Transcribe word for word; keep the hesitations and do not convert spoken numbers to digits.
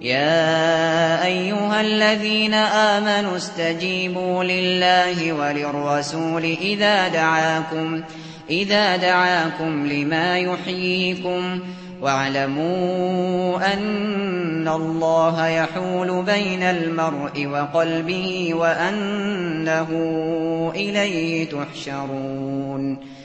يَا أَيُّهَا الَّذِينَ آمَنُوا اسْتَجِيبُوا لِلَّهِ وَلِلرَّسُولِ إِذَا دَعَاكُمْ إِذَا دَعَاكُمْ لِمَا يُحْيِيكُمْ وَاعْلَمُوا أَنَّ اللَّهَ يَحُولُ بَيْنَ الْمَرْءِ وَقَلْبِهِ وَأَنَّهُ إِلَيْهِ تُحْشَرُونَ